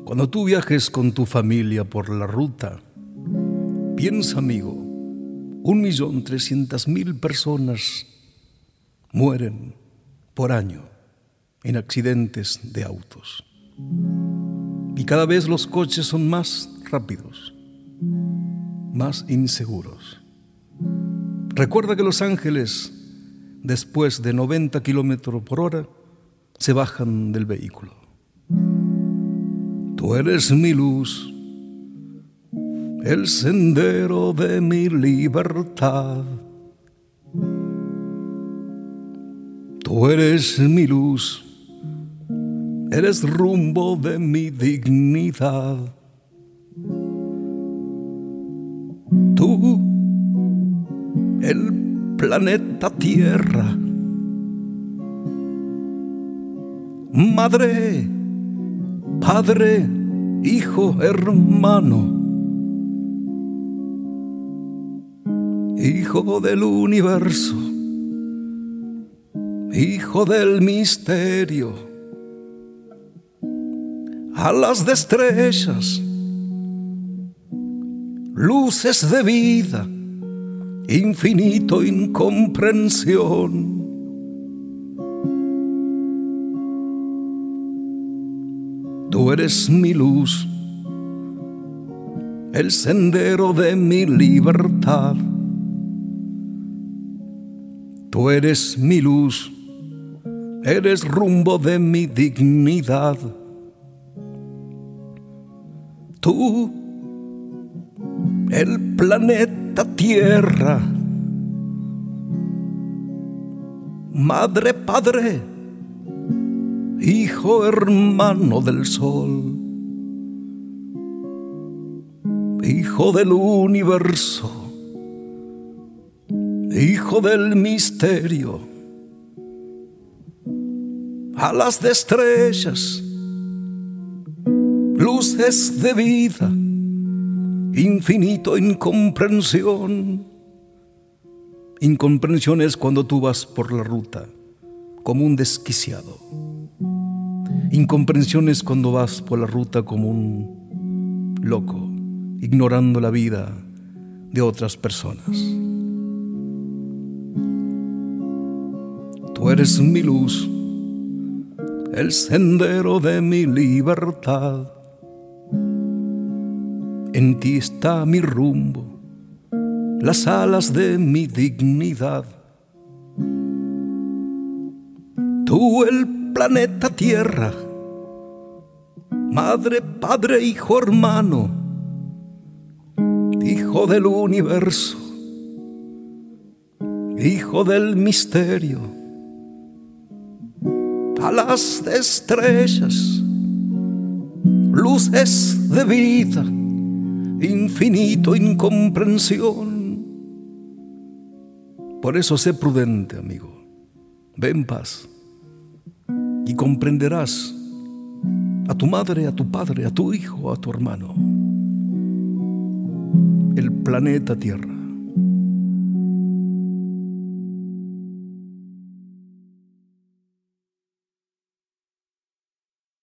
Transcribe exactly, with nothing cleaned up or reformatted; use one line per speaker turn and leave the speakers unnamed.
Cuando tú viajes con tu familia por la ruta, piensa, amigo, un millón trescientas mil personas mueren por año en accidentes de autos. Y cada vez los coches son más rápidos, más inseguros. Recuerda que los ángeles, después de noventa kilómetros por hora, se bajan del vehículo. Tú eres mi luz, el sendero de mi libertad. Tú eres mi luz, eres rumbo de mi dignidad. Tú, el planeta Tierra, madre, padre, hijo, hermano, hijo del universo, hijo del misterio, alas de estrellas, luces de vida, infinito incomprensión. Tú eres mi luz, el sendero de mi libertad. Tú eres mi luz, eres rumbo de mi dignidad. Tú, el planeta Tierra, madre, padre, hijo, hermano del sol, hijo del universo, hijo del misterio, alas de estrellas, luces de vida, infinito incomprensión. Incomprensión es cuando tú vas por la ruta como un desquiciado. Incomprensión es cuando vas por la ruta como un loco, ignorando la vida de otras personas. Tú eres mi luz, el sendero de mi libertad. En ti está mi rumbo, las alas de mi dignidad. Tú, el planeta Tierra, madre, padre, hijo, hermano, hijo del universo, hijo del misterio, alas de estrellas, luces de vida, infinito incomprensión. Por eso sé prudente, amigo. Ve en paz y comprenderás a tu madre, a tu padre, a tu hijo, a tu hermano. El planeta Tierra